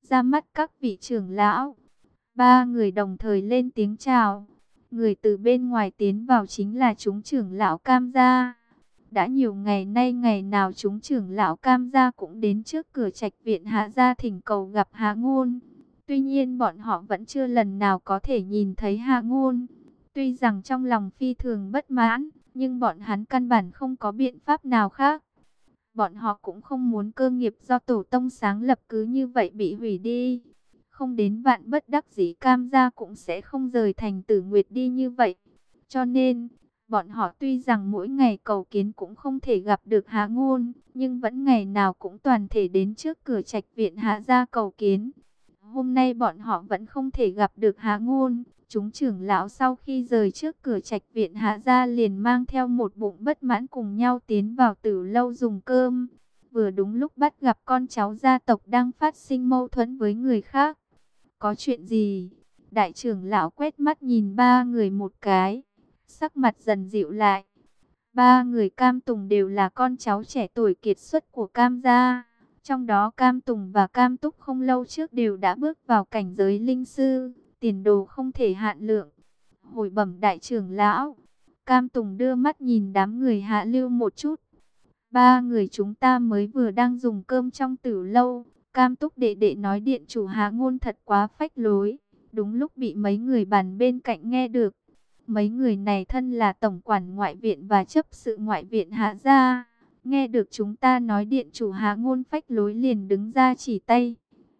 ra mắt các vị trưởng lão. Ba người đồng thời lên tiếng chào. Người từ bên ngoài tiến vào chính là chúng trưởng lão Cam gia. Đã nhiều ngày nay ngày nào chúng trưởng lão Cam gia cũng đến trước cửa trạch viện Hạ gia thỉnh cầu gặp Hạ Ngôn. Tuy nhiên bọn họ vẫn chưa lần nào có thể nhìn thấy Hạ Ngôn. Tuy rằng trong lòng phi thường bất mãn, nhưng bọn hắn căn bản không có biện pháp nào khác. Bọn họ cũng không muốn cơ nghiệp do tổ tông sáng lập cứ như vậy bị hủy đi. Không đến vạn bất đắc dĩ Cam gia cũng sẽ không rời thành Tử Nguyệt đi như vậy. Cho nên, bọn họ tuy rằng mỗi ngày cầu kiến cũng không thể gặp được Hạ Ngôn, nhưng vẫn ngày nào cũng toàn thể đến trước cửa trạch viện Hạ gia cầu kiến. Hôm nay bọn họ vẫn không thể gặp được Hạ Ngôn. Chúng trưởng lão sau khi rời trước cửa trạch viện Hạ gia liền mang theo một bụng bất mãn cùng nhau tiến vào Tử lâu dùng cơm. Vừa đúng lúc bắt gặp con cháu gia tộc đang phát sinh mâu thuẫn với người khác. Có chuyện gì? Đại trưởng lão quét mắt nhìn ba người một cái, sắc mặt dần dịu lại. Ba người Cam Tùng đều là con cháu trẻ tuổi kiệt xuất của Cam gia. Trong đó Cam Tùng và Cam Túc không lâu trước đều đã bước vào cảnh giới linh sư, tiền đồ không thể hạn lượng. Hồi bẩm đại trưởng lão, Cam Tùng đưa mắt nhìn đám người Hạ Lưu một chút. Ba người chúng ta mới vừa đang dùng cơm trong Tử lâu. Cam Túc đệ đệ nói điện chủ Hạ Ngôn thật quá phách lối. Đúng lúc bị mấy người bàn bên cạnh nghe được. Mấy người này thân là tổng quản ngoại viện và chấp sự ngoại viện Hạ gia. Nghe được chúng ta nói điện chủ Hạ Ngôn phách lối liền đứng ra chỉ tay.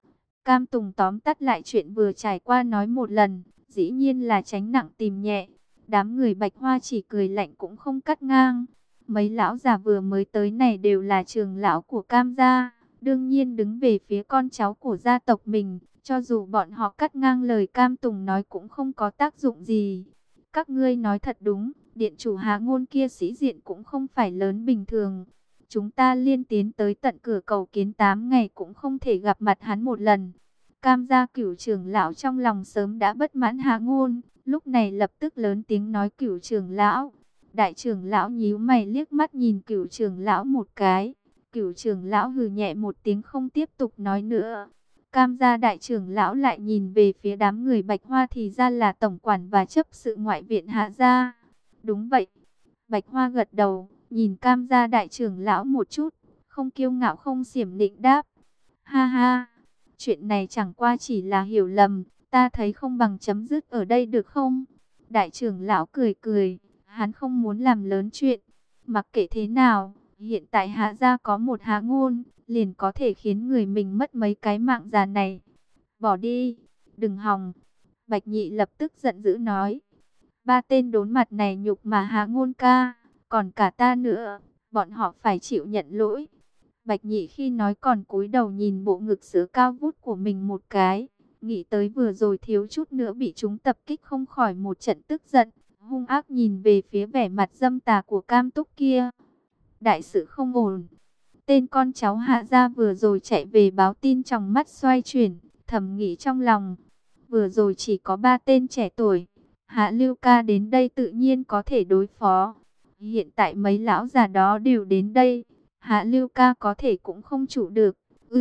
Cam Tùng tóm tắt lại chuyện vừa trải qua nói một lần. Dĩ nhiên là tránh nặng tìm nhẹ. Đám người Bạch Hoa chỉ cười lạnh cũng không cắt ngang. Mấy lão già vừa mới tới này đều là trưởng lão của Cam gia. Đương nhiên đứng về phía con cháu của gia tộc mình. Cho dù bọn họ cắt ngang lời Cam Tùng nói cũng không có tác dụng gì. Các ngươi nói thật đúng, điện chủ Hạ Ngôn kia sĩ diện cũng không phải lớn bình thường. Chúng ta liên tiến tới tận cửa cầu kiến 8 ngày cũng không thể gặp mặt hắn một lần. Cam gia Cửu trưởng lão trong lòng sớm đã bất mãn Hạ Ngôn, lúc này lập tức lớn tiếng nói Cửu trưởng lão. Đại trưởng lão nhíu mày liếc mắt nhìn Cửu trưởng lão một cái. Cửu trưởng lão hừ nhẹ một tiếng không tiếp tục nói nữa. Cam gia đại trưởng lão lại nhìn về phía đám người Bạch Hoa thì ra là tổng quản và chấp sự ngoại viện Hạ gia. Đúng vậy. Bạch Hoa gật đầu, nhìn Cam gia đại trưởng lão một chút, không kiêu ngạo không xiểm nịnh đáp. Ha ha, chuyện này chẳng qua chỉ là hiểu lầm, ta thấy không bằng chấm dứt ở đây được không? Đại trưởng lão cười cười, hắn không muốn làm lớn chuyện. Mặc kệ thế nào, hiện tại Hạ gia có một Hạ Ngôn, liền có thể khiến người mình mất mấy cái mạng già này. Bỏ đi, đừng hòng. Bạch Nhị lập tức giận dữ nói. Ba tên đốn mặt này nhục mà Hạ Ngôn ca, còn cả ta nữa, bọn họ phải chịu nhận lỗi. Bạch Nhị khi nói còn cúi đầu nhìn bộ ngực sữa cao vút của mình một cái. Nghĩ tới vừa rồi thiếu chút nữa bị chúng tập kích không khỏi một trận tức giận. Hung ác nhìn về phía vẻ mặt dâm tà của Cam Túc kia. Đại sự không ổn. Tên con cháu Hạ gia vừa rồi chạy về báo tin trong mắt xoay chuyển, thầm nghĩ trong lòng. Vừa rồi chỉ có 3 tên trẻ tuổi. Hạ Lưu ca đến đây tự nhiên có thể đối phó. Hiện tại mấy lão già đó đều đến đây. Hạ Lưu ca có thể cũng không trụ được.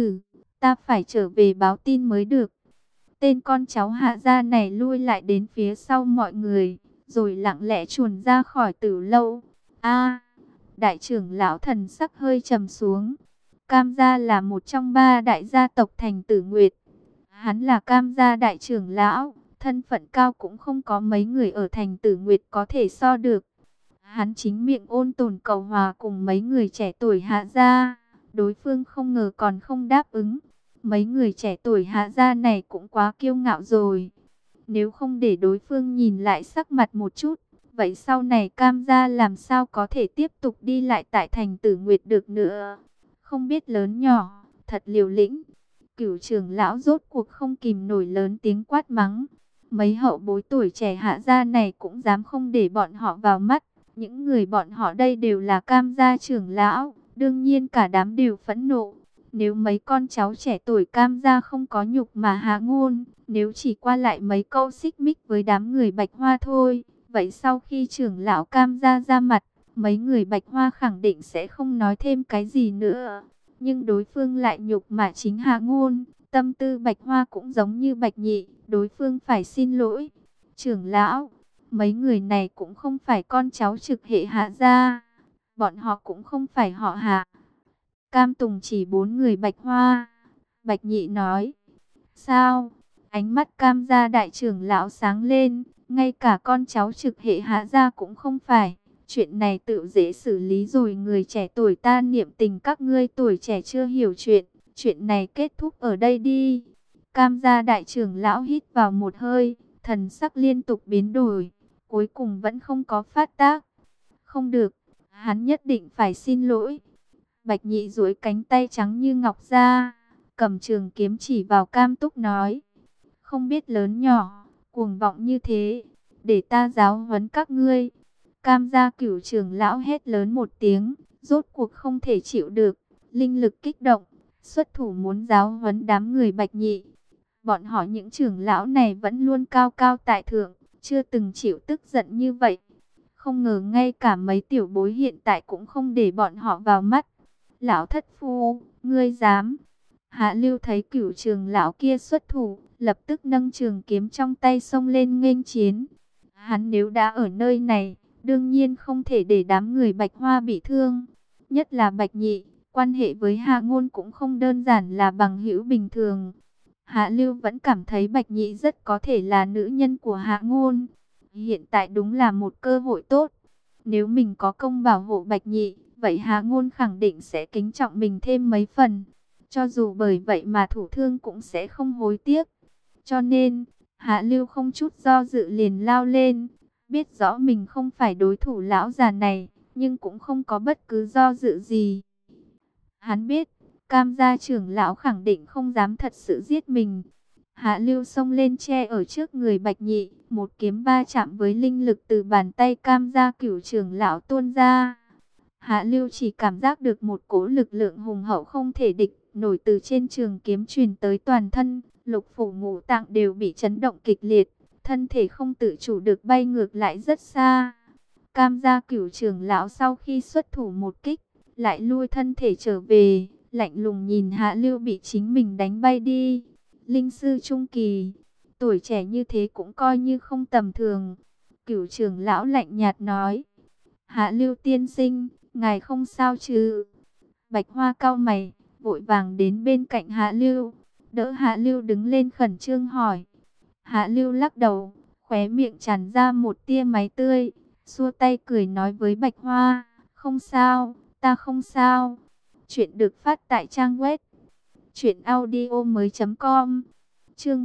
Ta phải trở về báo tin mới được. Tên con cháu Hạ gia này lui lại đến phía sau mọi người, rồi lặng lẽ chuồn ra khỏi Tử lâu. Đại trưởng lão thần sắc hơi trầm xuống. Cam gia là một trong 3 đại gia tộc thành Tử Nguyệt. Hắn là Cam gia đại trưởng lão, thân phận cao cũng không có mấy người ở thành Tử Nguyệt có thể so được. Hắn chính miệng ôn tồn cầu hòa cùng mấy người trẻ tuổi Hạ gia. Đối phương không ngờ còn không đáp ứng. Mấy người trẻ tuổi Hạ gia này cũng quá kiêu ngạo rồi. Nếu không để đối phương nhìn lại sắc mặt một chút, vậy sau này Cam gia làm sao có thể tiếp tục đi lại tại thành Tử Nguyệt được nữa? Không biết lớn nhỏ, thật liều lĩnh. Cửu trưởng lão rốt cuộc không kìm nổi lớn tiếng quát mắng. Mấy hậu bối tuổi trẻ Hạ gia này cũng dám không để bọn họ vào mắt. Những người bọn họ đây đều là Cam gia trưởng lão, đương nhiên cả đám đều phẫn nộ. Nếu mấy con cháu trẻ tuổi Cam gia không có nhục mà Hạ Ngôn, nếu chỉ qua lại mấy câu xích mích với đám người Bạch Hoa thôi, vậy sau khi trưởng lão Cam gia ra mặt, mấy người Bạch Hoa khẳng định sẽ không nói thêm cái gì nữa. Nhưng đối phương lại nhục mà chính Hạ Ngôn, Tâm tư Bạch Hoa cũng giống như Bạch Nhị, đối phương phải xin lỗi. Trưởng lão, mấy người này cũng không phải con cháu trực hệ Hạ gia, bọn họ cũng không phải họ Hạ. Cam Tùng chỉ 4 người Bạch Hoa. Bạch Nhị nói, sao? Ánh mắt Cam gia đại trưởng lão sáng lên, ngay cả con cháu trực hệ Hạ gia cũng không phải. Chuyện này tự dễ xử lý rồi, người trẻ tuổi ta niệm tình các ngươi tuổi trẻ chưa hiểu chuyện. Chuyện này kết thúc ở đây đi. Cam gia đại trưởng lão hít vào một hơi, thần sắc liên tục biến đổi, cuối cùng vẫn không có phát tác. Không được, hắn nhất định phải xin lỗi. Bạch Nhị duỗi cánh tay trắng như ngọc ra, cầm trường kiếm chỉ vào Cam Túc nói, không biết lớn nhỏ, cuồng vọng như thế, để ta giáo huấn các ngươi. Cam gia cửu trưởng lão hét lớn một tiếng, rốt cuộc không thể chịu được, linh lực kích động, xuất thủ muốn giáo huấn đám người Bạch Nhị. Bọn họ những trưởng lão này vẫn luôn cao cao tại thượng, chưa từng chịu tức giận như vậy. Không ngờ ngay cả mấy tiểu bối hiện tại cũng không để bọn họ vào mắt. Lão thất phu, ngươi dám? Hạ Lưu thấy cửu trưởng lão kia xuất thủ, lập tức nâng trường kiếm trong tay xông lên nghênh chiến. Hắn nếu đã ở nơi này, đương nhiên không thể để đám người Bạch Hoa bị thương. Nhất là Bạch Nhị, quan hệ với Hạ Ngôn cũng không đơn giản là bằng hữu bình thường. Hạ Lưu vẫn cảm thấy Bạch Nhị rất có thể là nữ nhân của Hạ Ngôn. Hiện tại đúng là một cơ hội tốt. Nếu mình có công bảo hộ Bạch Nhị, vậy Hạ Ngôn khẳng định sẽ kính trọng mình thêm mấy phần. Cho dù bởi vậy mà thủ thương cũng sẽ không hối tiếc. Cho nên, Hạ Lưu không chút do dự liền lao lên. Biết rõ mình không phải đối thủ lão già này, nhưng cũng không có bất cứ do dự gì. Hắn biết, Cam gia trưởng lão khẳng định không dám thật sự giết mình. Hạ Lưu xông lên che ở trước người Bạch Nhị, một kiếm va chạm với linh lực từ bàn tay Cam gia cửu trưởng lão tuôn ra. Hạ Lưu chỉ cảm giác được một cỗ lực lượng hùng hậu không thể địch nổi từ trên trường kiếm truyền tới toàn thân, lục phủ ngũ tạng đều bị chấn động kịch liệt, thân thể không tự chủ được bay ngược lại rất xa. Cam gia cửu trưởng lão sau khi xuất thủ một kích, lại lui thân thể trở về, lạnh lùng nhìn Hạ Lưu bị chính mình đánh bay đi. Linh sư trung kỳ, tuổi trẻ như thế cũng coi như không tầm thường. Cửu trưởng lão lạnh nhạt nói, Hạ Lưu tiên sinh, ngài không sao chứ? Bạch Hoa cau mày, vội vàng đến bên cạnh Hạ Lưu, đỡ Hạ Lưu đứng lên khẩn trương hỏi. Hạ Lưu lắc đầu, khóe miệng tràn ra một tia máy tươi, xua tay cười nói với Bạch Hoa, không sao, ta không sao. Chuyện được phát tại trang web truyệnaudiomoi.com. Chương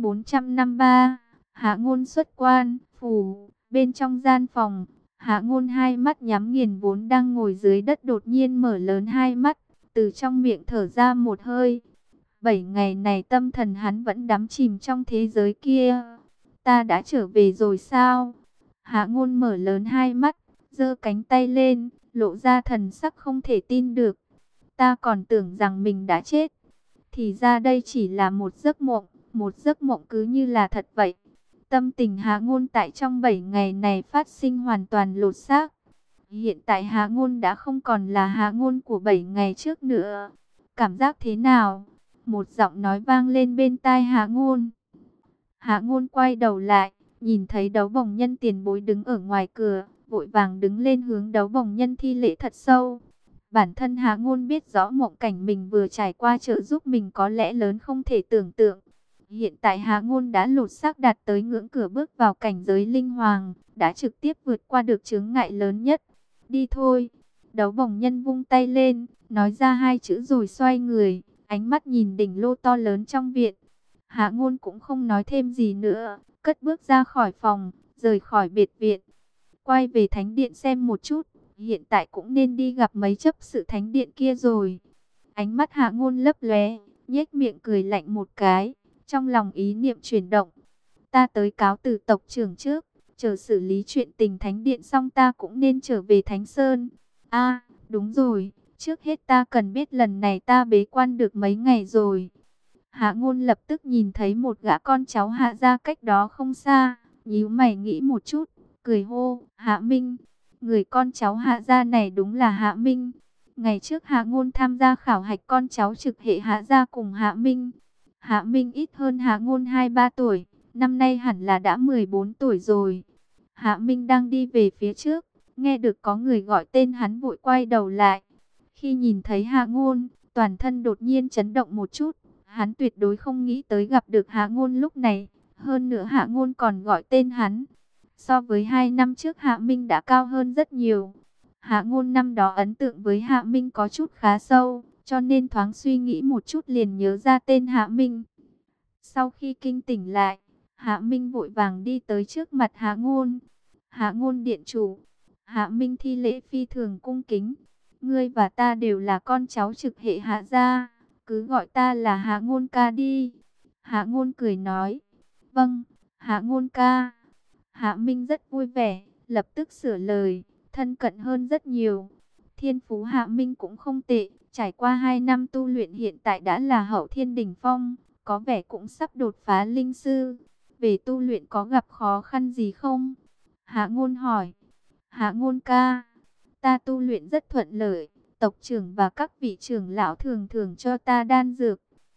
453. Hạ Ngôn xuất quan. Phủ. Bên trong gian phòng, Hạ Ngôn hai mắt nhắm nghiền vốn đang ngồi dưới đất đột nhiên mở lớn hai mắt, từ trong miệng thở ra một hơi. 7 ngày này tâm thần hắn vẫn đắm chìm trong thế giới kia. Ta đã trở về rồi sao? Hạ Ngôn mở lớn hai mắt, giơ cánh tay lên, lộ ra thần sắc không thể tin được. Ta còn tưởng rằng mình đã chết. Thì ra đây chỉ là một giấc mộng cứ như là thật vậy. Tâm tình Hạ Ngôn tại trong 7 ngày này phát sinh hoàn toàn lột xác. Hiện tại Hạ Ngôn đã không còn là Hạ Ngôn của 7 ngày trước nữa. Cảm giác thế nào? Một giọng nói vang lên bên tai Hạ Ngôn. Hạ Ngôn quay đầu lại, nhìn thấy Đấu Bồng Nhân tiền bối đứng ở ngoài cửa, vội vàng đứng lên hướng Đấu Bồng Nhân thi lễ thật sâu. Bản thân Hạ Ngôn biết rõ mộng cảnh mình vừa trải qua trợ giúp mình có lẽ lớn không thể tưởng tượng. Hiện tại Hạ Ngôn đã lột xác đạt tới ngưỡng cửa bước vào cảnh giới linh hoàng, đã trực tiếp vượt qua được chướng ngại lớn nhất. Đi thôi. Đấu Bồng Nhân vung tay lên, nói ra hai chữ rồi xoay người, ánh mắt nhìn đỉnh lô to lớn trong viện. Hạ Ngôn cũng không nói thêm gì nữa, cất bước ra khỏi phòng, rời khỏi biệt viện. Quay về thánh điện xem một chút, hiện tại cũng nên đi gặp mấy chấp sự thánh điện kia rồi. Ánh mắt Hạ Ngôn lấp lóe, nhếch miệng cười lạnh một cái, trong lòng ý niệm chuyển động. Ta tới cáo từ tộc trưởng trước, chờ xử lý chuyện tình thánh điện xong ta cũng nên trở về Thánh Sơn. À, đúng rồi, trước hết ta cần biết lần này ta bế quan được mấy ngày rồi. Hạ Ngôn lập tức nhìn thấy một gã con cháu Hạ gia cách đó không xa, nhíu mày nghĩ một chút, cười hô, Hạ Minh. Người con cháu Hạ gia này đúng là Hạ Minh. Ngày trước Hạ Ngôn tham gia khảo hạch con cháu trực hệ Hạ gia cùng Hạ Minh. Hạ Minh ít hơn Hạ Ngôn 2-3 tuổi, năm nay hẳn là đã 14 tuổi rồi. Hạ Minh đang đi về phía trước, nghe được có người gọi tên hắn vội quay đầu lại. Khi nhìn thấy Hạ Ngôn, toàn thân đột nhiên chấn động một chút. Hắn tuyệt đối không nghĩ tới gặp được Hạ Ngôn lúc này. Hơn nữa Hạ Ngôn còn gọi tên hắn. So với 2 năm trước Hạ Minh đã cao hơn rất nhiều. Hạ Ngôn năm đó ấn tượng với Hạ Minh có chút khá sâu, cho nên thoáng suy nghĩ một chút liền nhớ ra tên Hạ Minh. Sau khi kinh tỉnh lại, Hạ Minh vội vàng đi tới trước mặt Hạ Ngôn. Hạ Ngôn điện chủ. Hạ Minh thi lễ phi thường cung kính. Ngươi và ta đều là con cháu trực hệ Hạ gia, cứ gọi ta là Hạ Ngôn ca đi. Hạ Ngôn cười nói. Vâng, Hạ Ngôn ca. Hạ Minh rất vui vẻ, lập tức sửa lời, thân cận hơn rất nhiều. Thiên phú Hạ Minh cũng không tệ, trải qua 2 năm tu luyện hiện tại đã là hậu thiên đỉnh phong, có vẻ cũng sắp đột phá linh sư. Về tu luyện có gặp khó khăn gì không? Hạ Ngôn hỏi. Hạ Ngôn ca, ta tu luyện rất thuận lợi, tộc trưởng và các vị trưởng lão thường thường cho ta đan dược.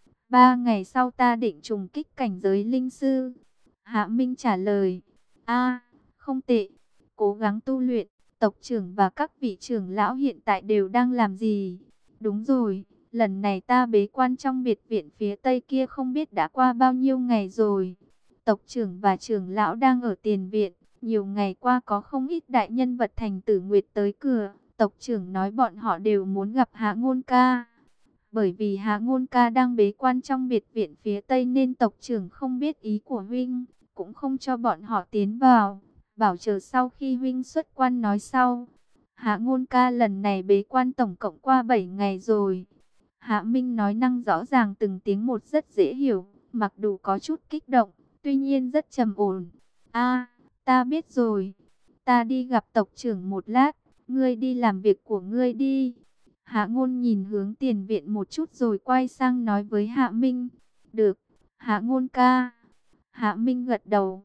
3 ngày sau ta định trùng kích cảnh giới linh sư. Hạ Minh trả lời. A, không tệ, cố gắng tu luyện. Tộc trưởng và các vị trưởng lão hiện tại đều đang làm gì? Đúng rồi, lần này ta bế quan trong biệt viện phía tây kia không biết đã qua bao nhiêu ngày rồi. Tộc trưởng và trưởng lão đang ở tiền viện. Nhiều ngày qua có không ít đại nhân vật thành Tử Nguyệt tới cửa. Tộc trưởng nói bọn họ đều muốn gặp Hạ Ngôn ca. Bởi vì Hạ Ngôn ca đang bế quan trong biệt viện phía tây nên tộc trưởng không biết ý của huynh, cũng không cho bọn họ tiến vào, bảo chờ sau khi huynh xuất quan nói sau. Hạ Ngôn ca lần này bế quan tổng cộng qua 7 ngày rồi. Hạ Minh nói năng rõ ràng từng tiếng một rất dễ hiểu, mặc dù có chút kích động, tuy nhiên rất trầm ổn. A, ta biết rồi, ta đi gặp tộc trưởng một lát, ngươi đi làm việc của ngươi đi. Hạ Ngôn nhìn hướng tiền viện một chút rồi quay sang nói với Hạ Minh. Được, Hạ Ngôn ca. Hạ Minh gật đầu.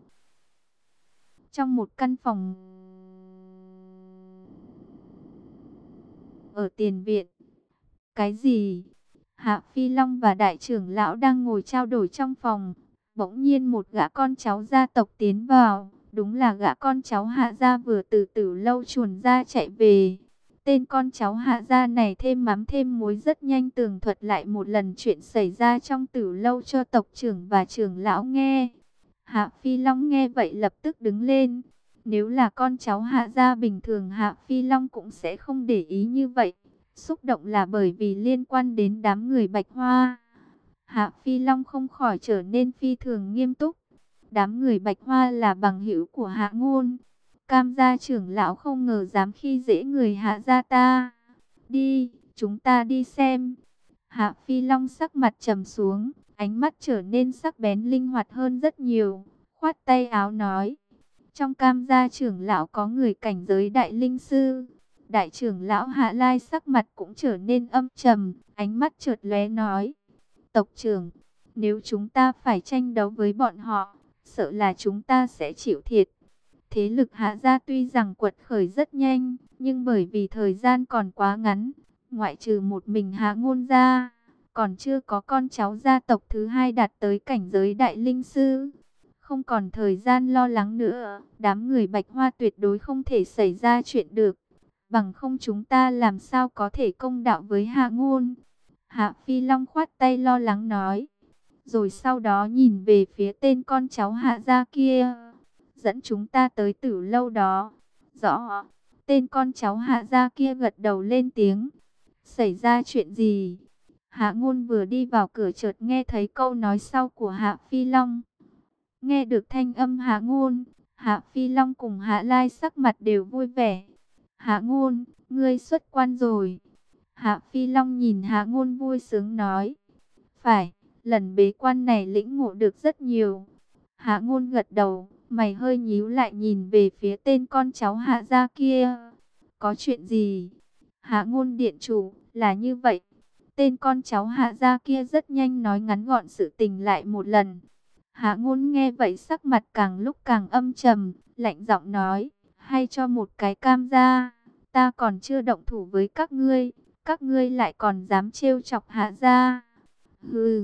Trong một căn phòng ở tiền viện. Cái gì? Hạ Phi Long và đại trưởng lão đang ngồi trao đổi trong phòng. Bỗng nhiên một gã con cháu gia tộc tiến vào. Đúng là gã con cháu Hạ gia vừa từ Tử Lâu chuồn ra chạy về. Tên con cháu Hạ gia này thêm mắm thêm muối rất nhanh tường thuật lại một lần chuyện xảy ra trong Tử Lâu cho tộc trưởng và trưởng lão nghe. Hạ Phi Long nghe vậy lập tức đứng lên. Nếu là con cháu Hạ gia bình thường Hạ Phi Long cũng sẽ không để ý như vậy. Xúc động là bởi vì liên quan đến đám người Bạch Hoa. Hạ Phi Long không khỏi trở nên phi thường nghiêm túc. Đám người Bạch Hoa là bằng hữu của Hạ Ngôn. Cam gia trưởng lão không ngờ dám khi dễ người Hạ gia ta. Đi, chúng ta đi xem. Hạ Phi Long sắc mặt trầm xuống, ánh mắt trở nên sắc bén linh hoạt hơn rất nhiều. Khoát tay áo nói. Trong Cam gia trưởng lão có người cảnh giới đại linh sư. Đại trưởng lão Hạ Lai sắc mặt cũng trở nên âm trầm, ánh mắt chợt lóe nói. Tộc trưởng, nếu chúng ta phải tranh đấu với bọn họ, sợ là chúng ta sẽ chịu thiệt. Thế lực Hạ gia tuy rằng quật khởi rất nhanh, nhưng bởi vì thời gian còn quá ngắn, ngoại trừ một mình Hạ Ngôn ra, còn chưa có con cháu gia tộc thứ hai đạt tới cảnh giới đại linh sư. Không còn thời gian lo lắng nữa, đám người Bạch Hoa tuyệt đối không thể xảy ra chuyện được. Bằng không chúng ta làm sao có thể công đạo với Hạ Ngôn. Hạ Phi Long khoát tay lo lắng nói. Rồi sau đó nhìn về phía tên con cháu Hạ gia kia. Dẫn chúng ta tới Tử Lâu đó. Rõ. Tên con cháu Hạ gia kia gật đầu lên tiếng. Xảy ra chuyện gì? Hạ Ngôn vừa đi vào cửa chợt nghe thấy câu nói sau của Hạ Phi Long. Nghe được thanh âm Hạ Ngôn, Hạ Phi Long cùng Hạ Lai sắc mặt đều vui vẻ. Hạ Ngôn, ngươi xuất quan rồi. Hạ Phi Long nhìn Hạ Ngôn vui sướng nói. Phải, lần bế quan này lĩnh ngộ được rất nhiều. Hạ Ngôn gật đầu, mày hơi nhíu lại nhìn về phía tên con cháu Hạ gia kia. Có chuyện gì? Hạ Ngôn điện chủ, là như vậy. Tên con cháu Hạ gia kia rất nhanh nói ngắn gọn sự tình lại một lần. Hạ Ngôn nghe vậy sắc mặt càng lúc càng âm trầm, lạnh giọng nói, hay cho một cái cam gia, ta còn chưa động thủ với các ngươi lại còn dám trêu chọc Hạ gia. Hừ,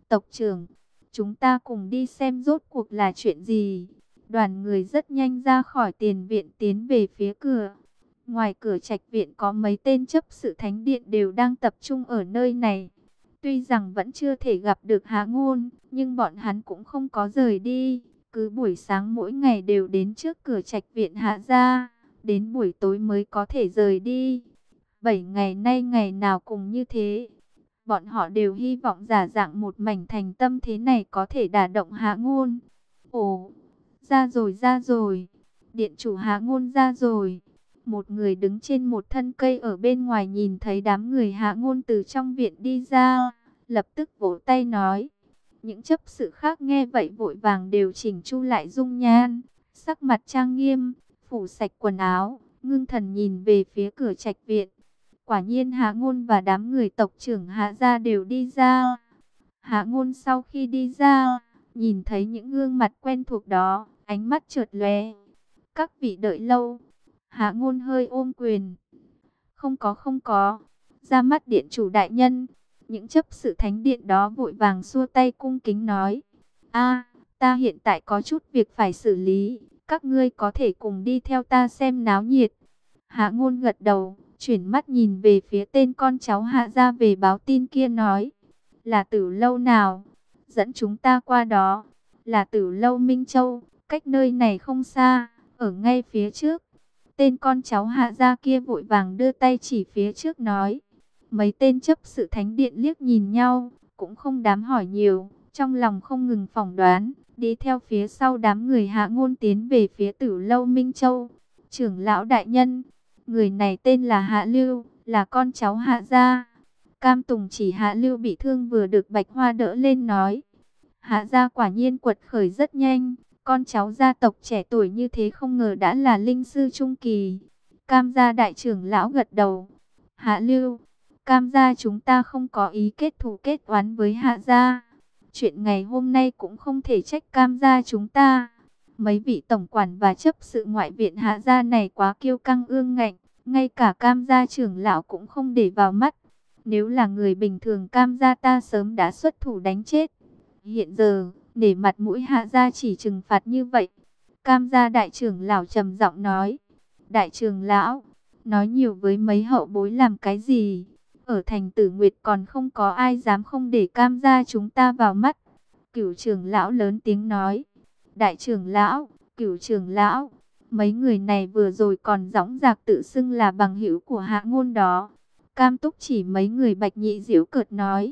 tộc trưởng, chúng ta cùng đi xem rốt cuộc là chuyện gì. Đoàn người rất nhanh ra khỏi tiền viện tiến về phía cửa. Ngoài cửa trạch viện có mấy tên chấp sự thánh điện đều đang tập trung ở nơi này. Tuy rằng vẫn chưa thể gặp được Hạ Ngôn, nhưng bọn hắn cũng không có rời đi. Cứ buổi sáng mỗi ngày đều đến trước cửa trạch viện Hạ gia, đến buổi tối mới có thể rời đi. 7 ngày nay ngày nào cũng như thế. Bọn họ đều hy vọng giả dạng một mảnh thành tâm thế này có thể đả động Hạ Ngôn. Ồ, ra rồi ra rồi. Điện chủ Hạ Ngôn ra rồi. Một người đứng trên một thân cây ở bên ngoài nhìn thấy đám người Hạ Ngôn từ trong viện đi ra, lập tức vỗ tay nói. Những chấp sự khác nghe vậy vội vàng đều chỉnh chu lại dung nhan, sắc mặt trang nghiêm, phủ sạch quần áo, ngưng thần nhìn về phía cửa trạch viện. Quả nhiên Hạ Ngôn và đám người tộc trưởng Hạ gia đều đi ra. Hạ Ngôn sau khi đi ra, nhìn thấy những gương mặt quen thuộc đó, ánh mắt chợt lóe. Các vị đợi lâu. Hạ Ngôn hơi ôm quyền. Không có không có. Ra mắt điện chủ đại nhân. Những chấp sự thánh điện đó vội vàng xua tay cung kính nói. A, ta hiện tại có chút việc phải xử lý. Các ngươi có thể cùng đi theo ta xem náo nhiệt. Hạ Ngôn gật đầu, chuyển mắt nhìn về phía tên con cháu Hạ gia về báo tin kia nói. Là Tử lâu nào? Dẫn chúng ta qua đó. Là Tử lâu Minh Châu, cách nơi này không xa, ở ngay phía trước. Tên con cháu Hạ gia kia vội vàng đưa tay chỉ phía trước nói. Mấy tên chấp sự thánh điện liếc nhìn nhau, cũng không dám hỏi nhiều, trong lòng không ngừng phỏng đoán, đi theo phía sau đám người Hạ Ngôn tiến về phía Tử lâu Minh Châu. Trưởng lão đại nhân, người này tên là Hạ Lưu, là con cháu Hạ gia. Cam Tùng chỉ Hạ Lưu bị thương vừa được Bạch Hoa đỡ lên nói. Hạ gia quả nhiên quật khởi rất nhanh. Con cháu gia tộc trẻ tuổi như thế không ngờ đã là linh sư trung kỳ. Cam gia đại trưởng lão gật đầu. Hạ Lưu, Cam gia chúng ta không có ý kết thù kết oán với Hạ gia. Chuyện ngày hôm nay cũng không thể trách Cam gia chúng ta. Mấy vị tổng quản và chấp sự ngoại viện Hạ gia này quá kiêu căng ương ngạnh. Ngay cả Cam gia trưởng lão cũng không để vào mắt. Nếu là người bình thường Cam gia ta sớm đã xuất thủ đánh chết. Hiện giờ, để mặt mũi Hạ gia chỉ trừng phạt như vậy. Cam gia đại trưởng lão trầm giọng nói. Đại trưởng lão, nói nhiều với mấy hậu bối làm cái gì? Ở thành Tử Nguyệt còn không có ai dám không để Cam gia chúng ta vào mắt. Cửu trưởng lão lớn tiếng nói. Đại trưởng lão, Cửu trưởng lão, mấy người này vừa rồi còn dõng dạc tự xưng là bằng hữu của Hạ Ngôn đó. Cam Túc chỉ mấy người Bạch Nhị giễu cợt nói.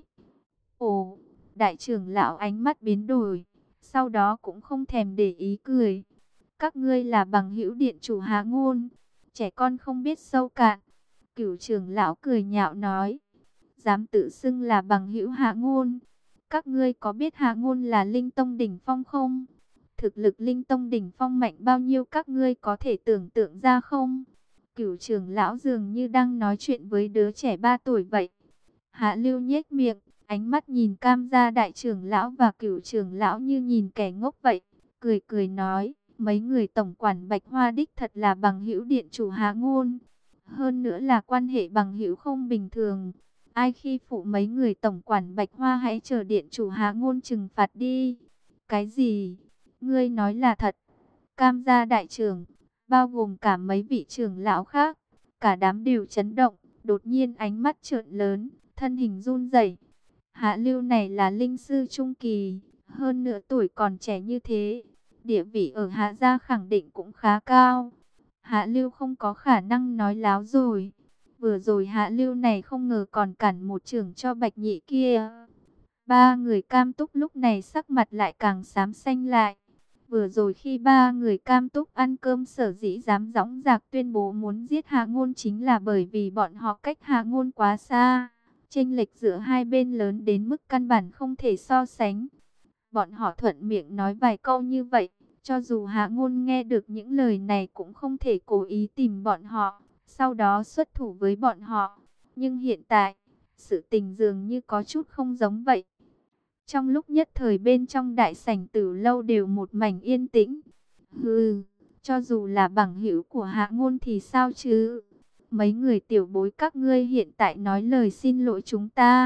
Ồ, đại trưởng lão ánh mắt biến đổi, sau đó cũng không thèm để ý cười. Các ngươi là bằng hữu điện chủ Hạ Ngôn, trẻ con không biết sâu cạn. Cửu trưởng lão cười nhạo nói, dám tự xưng là bằng hữu Hạ Ngôn. Các ngươi có biết Hạ Ngôn là Linh Tông đỉnh phong không? Thực lực Linh Tông đỉnh phong mạnh bao nhiêu các ngươi có thể tưởng tượng ra không? Cửu trưởng lão dường như đang nói chuyện với đứa trẻ 3 tuổi vậy. Hạ Lưu nhếch miệng, ánh mắt nhìn Cam gia đại trưởng lão và Cửu trưởng lão như nhìn kẻ ngốc vậy, cười cười nói, mấy người tổng quản Bạch Hoa đích thật là bằng hữu điện chủ Hạ Ngôn, hơn nữa là quan hệ bằng hữu không bình thường. Ai khi phụ mấy người tổng quản Bạch Hoa hãy chờ điện chủ Hạ Ngôn trừng phạt đi. Cái gì? Ngươi nói là thật? Cam gia đại trưởng, bao gồm cả mấy vị trưởng lão khác, cả đám đều chấn động, đột nhiên ánh mắt trợn lớn, thân hình run rẩy. Hạ Lưu này là linh sư trung kỳ, hơn nửa tuổi còn trẻ như thế, địa vị ở Hạ gia khẳng định cũng khá cao. Hạ Lưu không có khả năng nói láo rồi. Vừa rồi Hạ Lưu này không ngờ còn cản một chưởng cho Bạch Nhị kia. Ba người Cam Túc lúc này sắc mặt lại càng xám xanh lại. Vừa rồi khi ba người Cam Túc ăn cơm sở dĩ dám dõng dạc tuyên bố muốn giết Hạ Ngôn chính là bởi vì bọn họ cách Hạ Ngôn quá xa. Chênh lệch giữa hai bên lớn đến mức căn bản không thể so sánh. Bọn họ thuận miệng nói vài câu như vậy, cho dù Hạ Ngôn nghe được những lời này cũng không thể cố ý tìm bọn họ, sau đó xuất thủ với bọn họ. Nhưng hiện tại, sự tình dường như có chút không giống vậy. Trong lúc nhất thời bên trong đại sảnh Tử lâu đều một mảnh yên tĩnh. Hừ, cho dù là bằng hữu của Hạ Ngôn thì sao chứ? Mấy người tiểu bối các ngươi hiện tại nói lời xin lỗi chúng ta.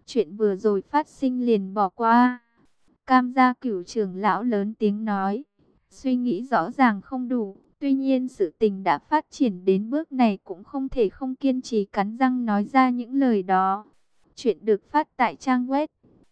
Chuyện vừa rồi phát sinh liền bỏ qua. Cam gia Cửu trưởng lão lớn tiếng nói. Suy nghĩ rõ ràng không đủ. Tuy nhiên sự tình đã phát triển đến bước này cũng không thể không kiên trì cắn răng nói ra những lời đó. Chuyện được phát tại trang web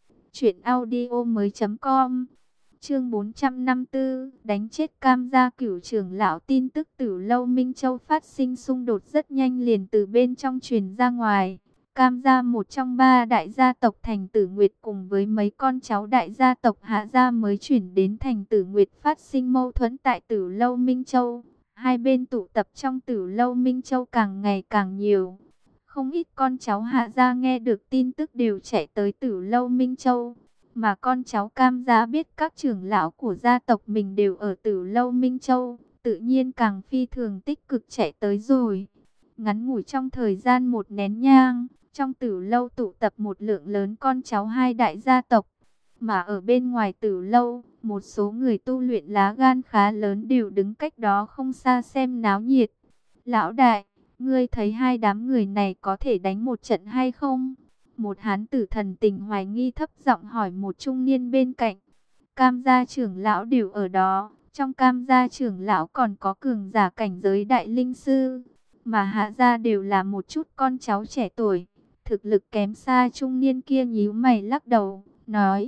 truyệnaudiomoi.com. Chương 454, đánh chết Cam gia Cửu trưởng lão. Tin tức Tử Lâu Minh Châu phát sinh xung đột rất nhanh liền từ bên trong truyền ra ngoài. Cam gia, một trong ba đại gia tộc Thành Tử Nguyệt, cùng với mấy con cháu đại gia tộc Hạ gia mới chuyển đến Thành Tử Nguyệt, phát sinh mâu thuẫn tại Tử Lâu Minh Châu. Hai bên tụ tập trong Tử Lâu Minh Châu càng ngày càng nhiều. Không ít con cháu Hạ gia nghe được tin tức đều chạy tới Tử Lâu Minh Châu. Mà con cháu Cam gia biết các trưởng lão của gia tộc mình đều ở Tử Lâu Minh Châu, tự nhiên càng phi thường tích cực chạy tới rồi. Ngắn ngủi trong thời gian một nén nhang, trong Tử Lâu tụ tập một lượng lớn con cháu hai đại gia tộc. Mà ở bên ngoài Tử Lâu, một số người tu luyện lá gan khá lớn đều đứng cách đó không xa xem náo nhiệt. Lão đại, ngươi thấy hai đám người này có thể đánh một trận hay không? Một hán tử thần tình hoài nghi thấp giọng hỏi một trung niên bên cạnh. Cam gia trưởng lão đều ở đó, trong Cam gia trưởng lão còn có cường giả cảnh giới đại linh sư, mà Hạ gia đều là một chút con cháu trẻ tuổi, thực lực kém xa. Trung niên kia nhíu mày lắc đầu, nói: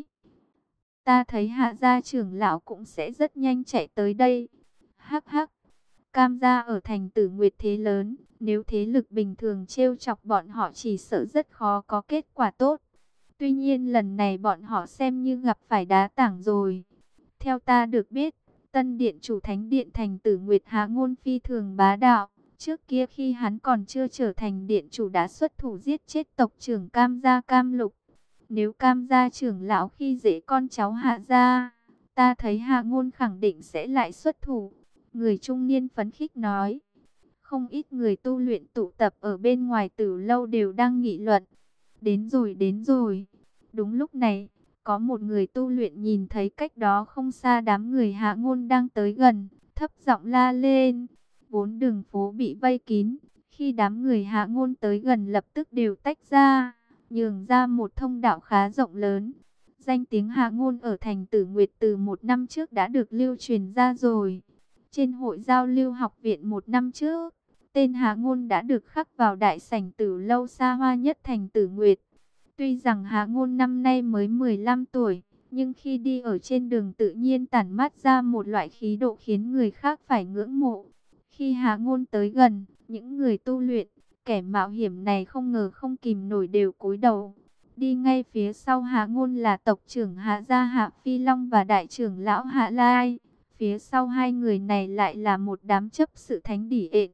Ta thấy Hạ gia trưởng lão cũng sẽ rất nhanh chạy tới đây. Hắc hắc, Cam gia ở thành Tử Nguyệt thế lớn, nếu thế lực bình thường trêu chọc bọn họ chỉ sợ rất khó có kết quả tốt. Tuy nhiên lần này bọn họ xem như gặp phải đá tảng rồi. Theo ta được biết, tân điện chủ thánh điện thành Tử Nguyệt Hạ Ngôn phi thường bá đạo. Trước kia khi hắn còn chưa trở thành điện chủ đã xuất thủ giết chết tộc trưởng Cam gia Cam Lục. Nếu Cam gia trưởng lão khi dễ con cháu Hạ gia, ta thấy Hạ Ngôn khẳng định sẽ lại xuất thủ. Người trung niên phấn khích nói. Không ít người tu luyện tụ tập ở bên ngoài Tử Lâu đều đang nghị luận. Đến rồi, đến rồi. Đúng lúc này, có một người tu luyện nhìn thấy cách đó không xa đám người Hạ Ngôn đang tới gần, thấp giọng la lên. Vốn đường phố bị vây kín, khi đám người Hạ Ngôn tới gần lập tức đều tách ra, nhường ra một thông đạo khá rộng lớn. Danh tiếng Hạ Ngôn ở thành Tử Nguyệt từ một năm trước đã được lưu truyền ra rồi. Trên hội giao lưu học viện một năm trước, tên Hạ Ngôn đã được khắc vào đại sảnh Tử Lâu xa hoa nhất thành Tử Nguyệt. Tuy rằng Hạ Ngôn năm nay mới 15 tuổi, nhưng khi đi ở trên đường tự nhiên tản mát ra một loại khí độ khiến người khác phải ngưỡng mộ. Khi Hạ Ngôn tới gần, những người tu luyện, kẻ mạo hiểm này không ngờ không kìm nổi đều cúi đầu. Đi ngay phía sau Hạ Ngôn là tộc trưởng Hạ gia Hạ Phi Long và đại trưởng lão Hạ Lai. Phía sau hai người này lại là một đám chấp sự thánh đỉ ện.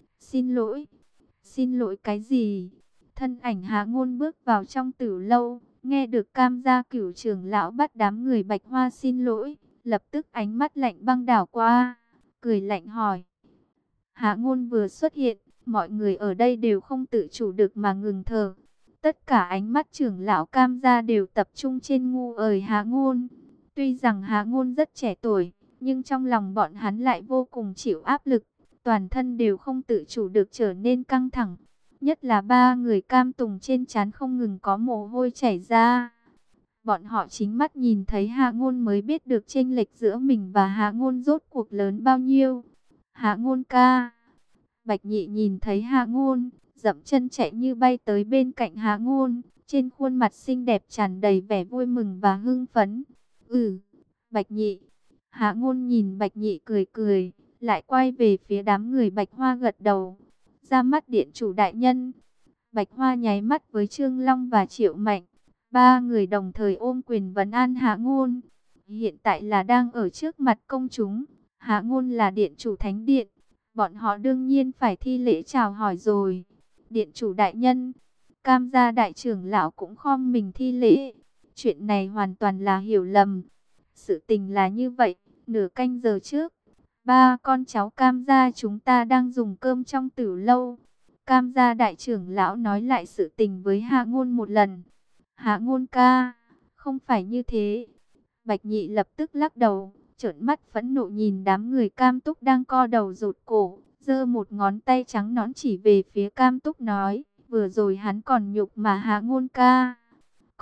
Xin lỗi cái gì? Thân ảnh Hạ Ngôn bước vào trong Tử Lâu, nghe được Cam gia Cửu trưởng lão bắt đám người Bạch Hoa xin lỗi, lập tức ánh mắt lạnh băng đảo qua, cười lạnh hỏi. Hạ Ngôn vừa xuất hiện, mọi người ở đây đều không tự chủ được mà ngừng thở. Tất cả ánh mắt trưởng lão Cam gia đều tập trung trên ngu ời Hạ Ngôn. Tuy rằng Hạ Ngôn rất trẻ tuổi, nhưng trong lòng bọn hắn lại vô cùng chịu áp lực, toàn thân đều không tự chủ được trở nên căng thẳng. Nhất là ba người Cam Tùng trên trán không ngừng có mồ hôi chảy ra. Bọn họ chính mắt nhìn thấy Hạ Ngôn mới biết được chênh lệch giữa mình và Hạ Ngôn rốt cuộc lớn bao nhiêu. Hạ Ngôn ca. Bạch Nhị nhìn thấy Hạ Ngôn, dậm chân chạy như bay tới bên cạnh Hạ Ngôn, trên khuôn mặt xinh đẹp tràn đầy vẻ vui mừng và hưng phấn. Bạch Nhị. Hạ Ngôn nhìn Bạch Nhị cười cười, lại quay về phía đám người Bạch Hoa gật đầu. Ra mắt điện chủ đại nhân. Bạch Hoa nháy mắt với Trương Long và Triệu Mạnh. Ba người đồng thời ôm quyền vấn an Hạ Ngôn. Hiện tại là đang ở trước mặt công chúng. Hạ Ngôn là điện chủ thánh điện. Bọn họ đương nhiên phải thi lễ chào hỏi rồi. Điện chủ đại nhân. Cam gia đại trưởng lão cũng khom mình thi lễ. Chuyện này hoàn toàn là hiểu lầm. Sự tình là như vậy. Nửa canh giờ trước, ba con cháu Cam gia chúng ta đang dùng cơm trong Tử Lâu. Cam gia đại trưởng lão nói lại sự tình với Hạ Ngôn một lần. Hạ Ngôn ca, không phải như thế. Bạch Nhị lập tức lắc đầu, trợn mắt phẫn nộ nhìn đám người Cam Túc đang co đầu rụt cổ, giơ một ngón tay trắng nõn chỉ về phía Cam Túc nói, vừa rồi hắn còn nhục mà Hạ Ngôn ca.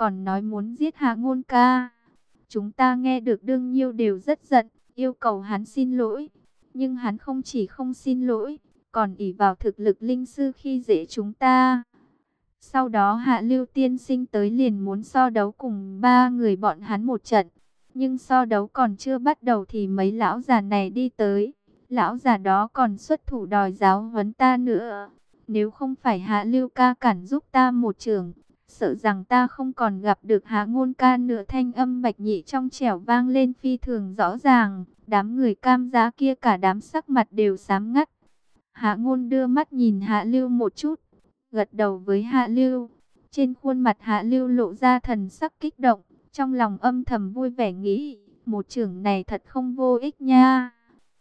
còn nói muốn giết Hạ Ngôn ca. Chúng ta nghe được đương nhiêu đều rất giận, yêu cầu hắn xin lỗi. Nhưng hắn không chỉ không xin lỗi, còn ỷ vào thực lực linh sư khi dễ chúng ta. Sau đó Hạ Lưu tiên sinh tới liền muốn so đấu cùng ba người bọn hắn một trận. Nhưng so đấu còn chưa bắt đầu thì mấy lão già này đi tới. Lão già đó còn xuất thủ đòi giáo huấn ta nữa. Nếu không phải Hạ Lưu ca cản giúp ta một trường, sợ rằng ta không còn gặp được Hạ Ngôn ca nữa. Thanh âm Bạch Nhị trong trẻo vang lên phi thường rõ ràng. Đám người Cam gia kia cả đám sắc mặt đều xám ngắt. Hạ Ngôn đưa mắt nhìn Hạ Lưu một chút, gật đầu với Hạ Lưu. Trên khuôn mặt Hạ Lưu lộ ra thần sắc kích động, trong lòng âm thầm vui vẻ nghĩ, một chưởng này thật không vô ích nha.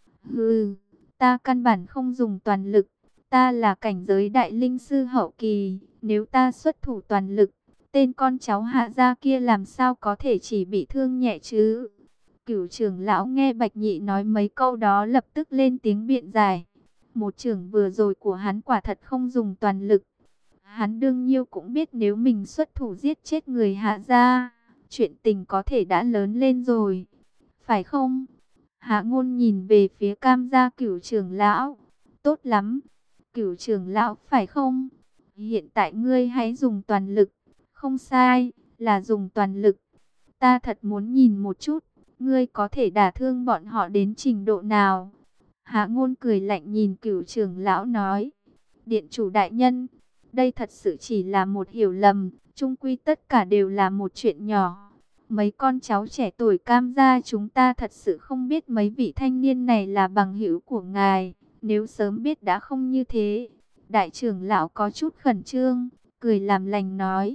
Hừ, ta căn bản không dùng toàn lực, ta là cảnh giới đại linh sư hậu kỳ, nếu ta xuất thủ toàn lực, tên con cháu Hạ gia kia làm sao có thể chỉ bị thương nhẹ chứ. Cửu trưởng lão nghe Bạch Nhị nói mấy câu đó lập tức lên tiếng biện giải. Một chưởng vừa rồi của hắn quả thật không dùng toàn lực. Hắn đương nhiêu cũng biết nếu mình xuất thủ giết chết người Hạ gia, chuyện tình có thể đã lớn lên rồi. Phải không? Hạ Ngôn nhìn về phía Cam gia Cửu trưởng lão. Tốt lắm. Cửu trưởng lão phải không? Hiện tại ngươi hãy dùng toàn lực. Không sai, là dùng toàn lực. Ta thật muốn nhìn một chút, ngươi có thể đả thương bọn họ đến trình độ nào? Hạ Ngôn cười lạnh nhìn Cửu trưởng lão nói. Điện chủ đại nhân, đây thật sự chỉ là một hiểu lầm, chung quy tất cả đều là một chuyện nhỏ. Mấy con cháu trẻ tuổi Cam gia chúng ta thật sự không biết mấy vị thanh niên này là bằng hữu của ngài, nếu sớm biết đã không như thế. Đại trưởng lão có chút khẩn trương, cười làm lành nói.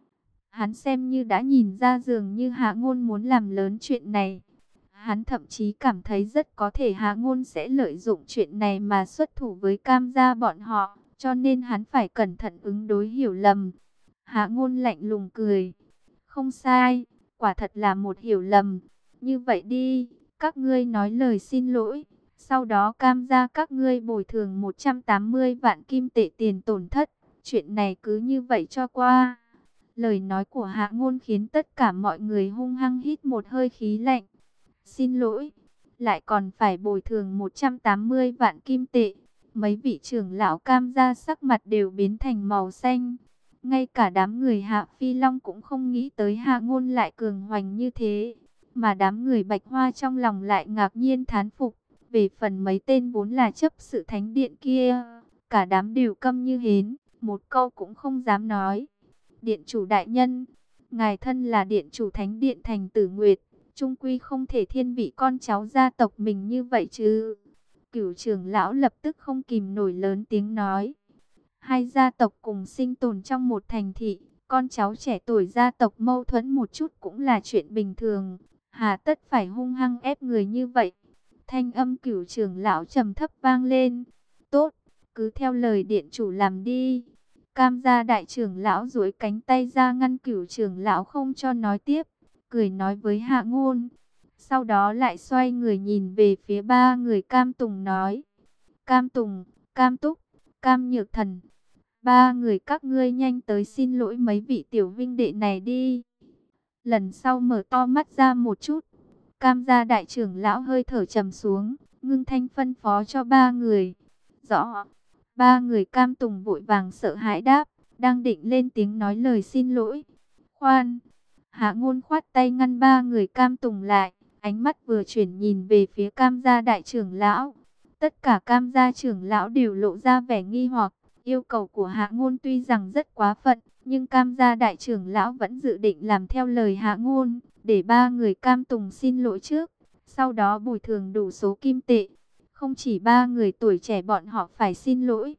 Hắn xem như đã nhìn ra dường như Hạ Ngôn muốn làm lớn chuyện này. Hắn thậm chí cảm thấy rất có thể Hạ Ngôn sẽ lợi dụng chuyện này mà xuất thủ với Cam gia bọn họ, cho nên hắn phải cẩn thận ứng đối hiểu lầm. Hạ Ngôn lạnh lùng cười. Không sai, quả thật là một hiểu lầm. Như vậy đi, các ngươi nói lời xin lỗi. Sau đó Cam gia các ngươi bồi thường 180 vạn kim tệ tiền tổn thất. Chuyện này cứ như vậy cho qua. Lời nói của Hạ Ngôn khiến tất cả mọi người hung hăng hít một hơi khí lạnh. Xin lỗi, lại còn phải bồi thường 180 vạn kim tệ. Mấy vị trưởng lão Cam gia sắc mặt đều biến thành màu xanh. Ngay cả đám người Hạ Phi Long cũng không nghĩ tới Hạ Ngôn lại cường hoành như thế. Mà đám người Bạch Hoa trong lòng lại ngạc nhiên thán phục. Về phần mấy tên vốn là chấp sự thánh điện kia, cả đám đều câm như hến, một câu cũng không dám nói. Điện chủ đại nhân, ngài thân là điện chủ thánh điện Thành Tử Nguyệt, chung quy không thể thiên vị con cháu gia tộc mình như vậy chứ. Cửu trưởng lão lập tức không kìm nổi lớn tiếng nói. Hai gia tộc cùng sinh tồn trong một thành thị, con cháu trẻ tuổi gia tộc mâu thuẫn một chút cũng là chuyện bình thường. Hà tất phải hung hăng ép người như vậy. Thanh âm Cửu trưởng lão trầm thấp vang lên. Tốt, cứ theo lời điện chủ làm đi. Cam gia đại trưởng lão duỗi cánh tay ra ngăn Cửu trưởng lão không cho nói tiếp, cười nói với Hạ Ngôn. Sau đó lại xoay người nhìn về phía ba người Cam Tùng nói. Cam Tùng, Cam Túc, Cam Nhược Thần, ba người các ngươi nhanh tới xin lỗi mấy vị tiểu vinh đệ này đi. Lần sau mở to mắt ra một chút. Cam gia đại trưởng lão hơi thở trầm xuống, ngưng thanh phân phó cho ba người. Rõ. Ba người Cam Tùng vội vàng sợ hãi đáp, đang định lên tiếng nói lời xin lỗi. Khoan! Hạ Ngôn khoát tay ngăn ba người Cam Tùng lại, ánh mắt vừa chuyển nhìn về phía Cam gia đại trưởng lão. Tất cả Cam gia trưởng lão đều lộ ra vẻ nghi hoặc, yêu cầu của Hạ Ngôn tuy rằng rất quá phận, nhưng Cam gia đại trưởng lão vẫn dự định làm theo lời Hạ Ngôn, để ba người Cam Tùng xin lỗi trước, sau đó bồi thường đủ số kim tệ. Không chỉ ba người tuổi trẻ bọn họ phải xin lỗi,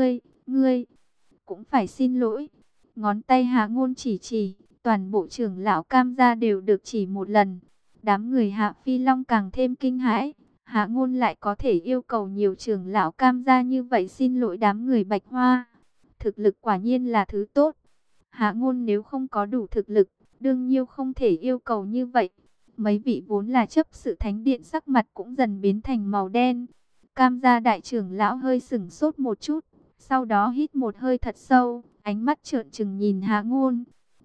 ngươi cũng phải xin lỗi. Ngón tay Hạ Ngôn chỉ, toàn bộ trưởng lão Cam gia đều được chỉ một lần. Đám người Hạ Phi Long càng thêm kinh hãi. Hạ Ngôn lại có thể yêu cầu nhiều trưởng lão Cam gia như vậy xin lỗi đám người Bạch Hoa. Thực lực quả nhiên là thứ tốt. Hạ Ngôn nếu không có đủ thực lực, đương nhiêu không thể yêu cầu như vậy. Mấy vị vốn là chấp sự thánh điện sắc mặt cũng dần biến thành màu đen. Cam gia đại trưởng lão hơi sửng sốt một chút, sau đó hít một hơi thật sâu, ánh mắt trợn trừng nhìn Hạ Ngôn.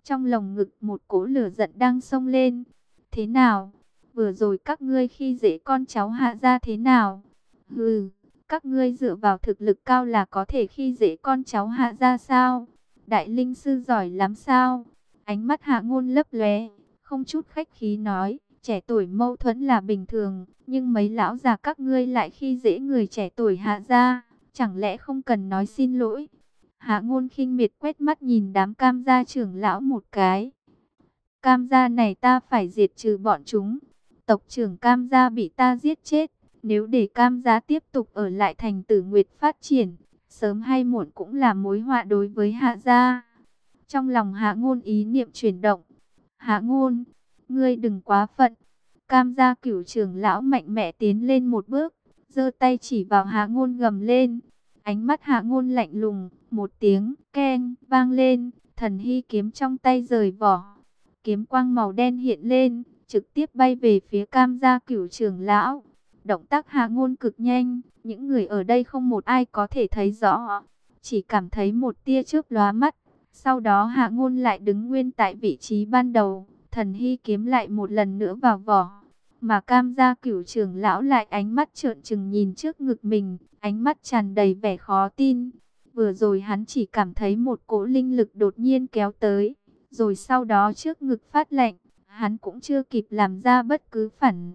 Trong lồng ngực một cỗ lửa giận đang xông lên. Thế nào? Vừa rồi các ngươi khi dễ con cháu Hạ gia thế nào? Hừ, các ngươi dựa vào thực lực cao là có thể khi dễ con cháu Hạ gia sao? Đại linh sư giỏi lắm sao? Ánh mắt Hạ Ngôn lấp lóe, không chút khách khí nói, trẻ tuổi mâu thuẫn là bình thường, nhưng mấy lão già các ngươi lại khi dễ người trẻ tuổi Hạ gia, chẳng lẽ không cần nói xin lỗi? Hạ Ngôn khinh miệt quét mắt nhìn đám Cam gia trưởng lão một cái. Cam gia này ta phải diệt trừ bọn chúng. Tộc trưởng Cam gia bị ta giết chết. Nếu để Cam gia tiếp tục ở lại thành Tử Nguyệt phát triển, sớm hay muộn cũng là mối họa đối với Hạ gia. Trong lòng Hạ Ngôn ý niệm chuyển động. Hạ Ngôn, ngươi đừng quá phận. Cam gia cửu trưởng lão mạnh mẽ tiến lên một bước, giơ tay chỉ vào Hạ Ngôn gầm lên. Ánh mắt Hạ Ngôn lạnh lùng, một tiếng keng vang lên, thần hy kiếm trong tay rời vỏ. Kiếm quang màu đen hiện lên, trực tiếp bay về phía Cam gia cửu trưởng lão. Động tác Hạ Ngôn cực nhanh, những người ở đây không một ai có thể thấy rõ, chỉ cảm thấy một tia chớp lóa mắt. Sau đó Hạ Ngôn lại đứng nguyên tại vị trí ban đầu, thần hy kiếm lại một lần nữa vào vỏ. Mà Cam gia cửu trưởng lão lại ánh mắt trợn trừng nhìn trước ngực mình, ánh mắt tràn đầy vẻ khó tin. Vừa rồi hắn chỉ cảm thấy một cỗ linh lực đột nhiên kéo tới, rồi sau đó trước ngực phát lạnh, hắn cũng chưa kịp làm ra bất cứ phản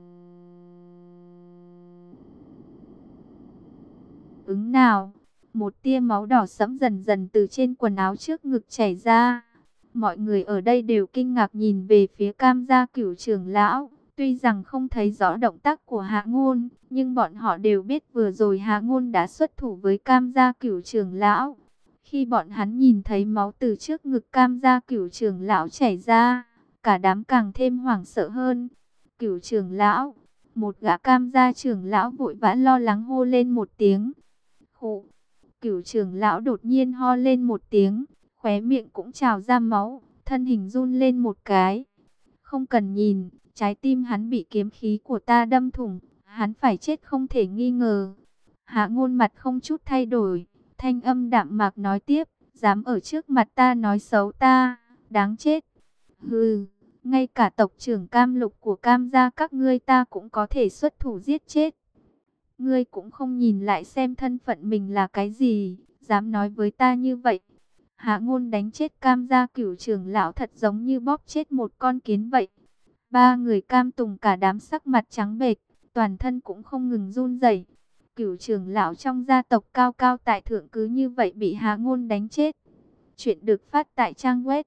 ứng nào. Một tia máu đỏ sẫm dần dần từ trên quần áo trước ngực chảy ra. Mọi người ở đây đều kinh ngạc nhìn về phía Cam gia cửu trưởng lão. Tuy rằng không thấy rõ động tác của Hạ Ngôn, nhưng bọn họ đều biết vừa rồi Hạ Ngôn đã xuất thủ với Cam gia cửu trưởng lão. Khi bọn hắn nhìn thấy máu từ trước ngực Cam gia cửu trưởng lão chảy ra, cả đám càng thêm hoảng sợ hơn. Cửu trưởng lão, một gã Cam gia trưởng lão vội vã lo lắng hô lên một tiếng. Khụ, cửu trưởng lão đột nhiên ho lên một tiếng, khóe miệng cũng trào ra máu, thân hình run lên một cái. Không cần nhìn, trái tim hắn bị kiếm khí của ta đâm thủng, hắn phải chết không thể nghi ngờ. Hạ Ngôn mặt không chút thay đổi, thanh âm đạm mạc nói tiếp, dám ở trước mặt ta nói xấu ta, đáng chết. Hừ, ngay cả tộc trưởng Cam Lục của Cam gia các ngươi ta cũng có thể xuất thủ giết chết. Ngươi cũng không nhìn lại xem thân phận mình là cái gì, dám nói với ta như vậy. Hạ Ngôn đánh chết Cam gia cửu trưởng lão thật giống như bóp chết một con kiến vậy. Ba người Cam Tùng cả đám sắc mặt trắng bệch, toàn thân cũng không ngừng run rẩy. Cửu trưởng lão trong gia tộc cao cao tại thượng cứ như vậy bị Hạ Ngôn đánh chết. Chuyện được phát tại trang web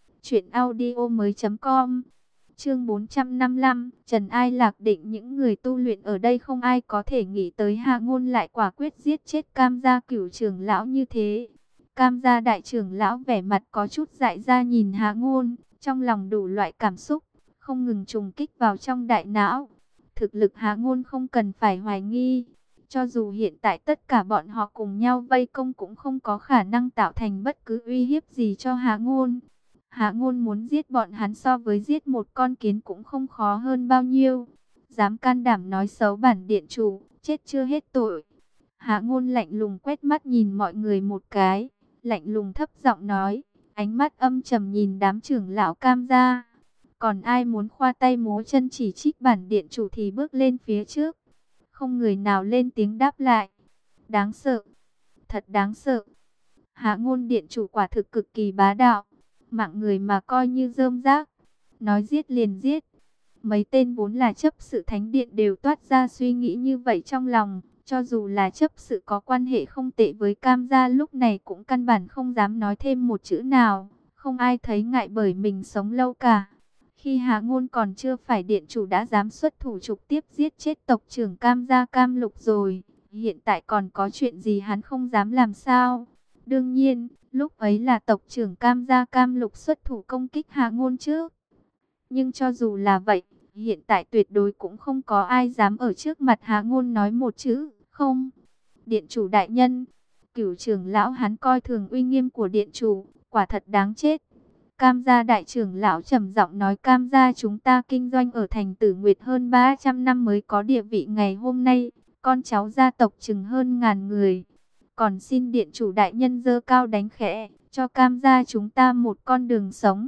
truyệnaudiomoi.com. Chương 455, Trần Ai Lạc định những người tu luyện ở đây không ai có thể nghĩ tới Hạ Ngôn lại quả quyết giết chết Cam gia cửu trưởng lão như thế. Cam gia đại trưởng lão vẻ mặt có chút dại ra nhìn Hạ Ngôn, trong lòng đủ loại cảm xúc không ngừng trùng kích vào trong đại não. Thực lực Hạ Ngôn không cần phải hoài nghi, cho dù hiện tại tất cả bọn họ cùng nhau vây công cũng không có khả năng tạo thành bất cứ uy hiếp gì cho Hạ Ngôn. Hạ Ngôn muốn giết bọn hắn so với giết một con kiến cũng không khó hơn bao nhiêu. Dám can đảm nói xấu bản điện chủ, chết chưa hết tội. Hạ Ngôn lạnh lùng quét mắt nhìn mọi người một cái, lạnh lùng thấp giọng nói, ánh mắt âm trầm nhìn đám trưởng lão Cam gia. Còn ai muốn khoa tay múa chân chỉ trích bản điện chủ thì bước lên phía trước. Không người nào lên tiếng đáp lại. Đáng sợ, thật đáng sợ. Hạ Ngôn điện chủ quả thực cực kỳ bá đạo, mạng người mà coi như rơm rác, nói giết liền giết. Mấy tên vốn là chấp sự thánh điện đều toát ra suy nghĩ như vậy trong lòng, cho dù là chấp sự có quan hệ không tệ với Cam gia lúc này cũng căn bản không dám nói thêm một chữ nào, không ai thấy ngại bởi mình sống lâu cả. Khi Hạ Ngôn còn chưa phải điện chủ đã dám xuất thủ trực tiếp giết chết tộc trưởng Cam gia Cam Lục rồi, hiện tại còn có chuyện gì hắn không dám làm sao? Đương nhiên, lúc ấy là tộc trưởng Cam gia Cam Lục xuất thủ công kích Hạ Ngôn trước. Nhưng cho dù là vậy, hiện tại tuyệt đối cũng không có ai dám ở trước mặt Hạ Ngôn nói một chữ không. Điện chủ đại nhân, cửu trưởng lão hắn coi thường uy nghiêm của điện chủ, quả thật đáng chết. Cam gia đại trưởng lão trầm giọng nói, Cam gia chúng ta kinh doanh ở thành Tử Nguyệt hơn 300 năm mới có địa vị ngày hôm nay, con cháu gia tộc chừng hơn ngàn người. Còn xin điện chủ đại nhân giơ cao đánh khẽ, cho Cam gia chúng ta một con đường sống.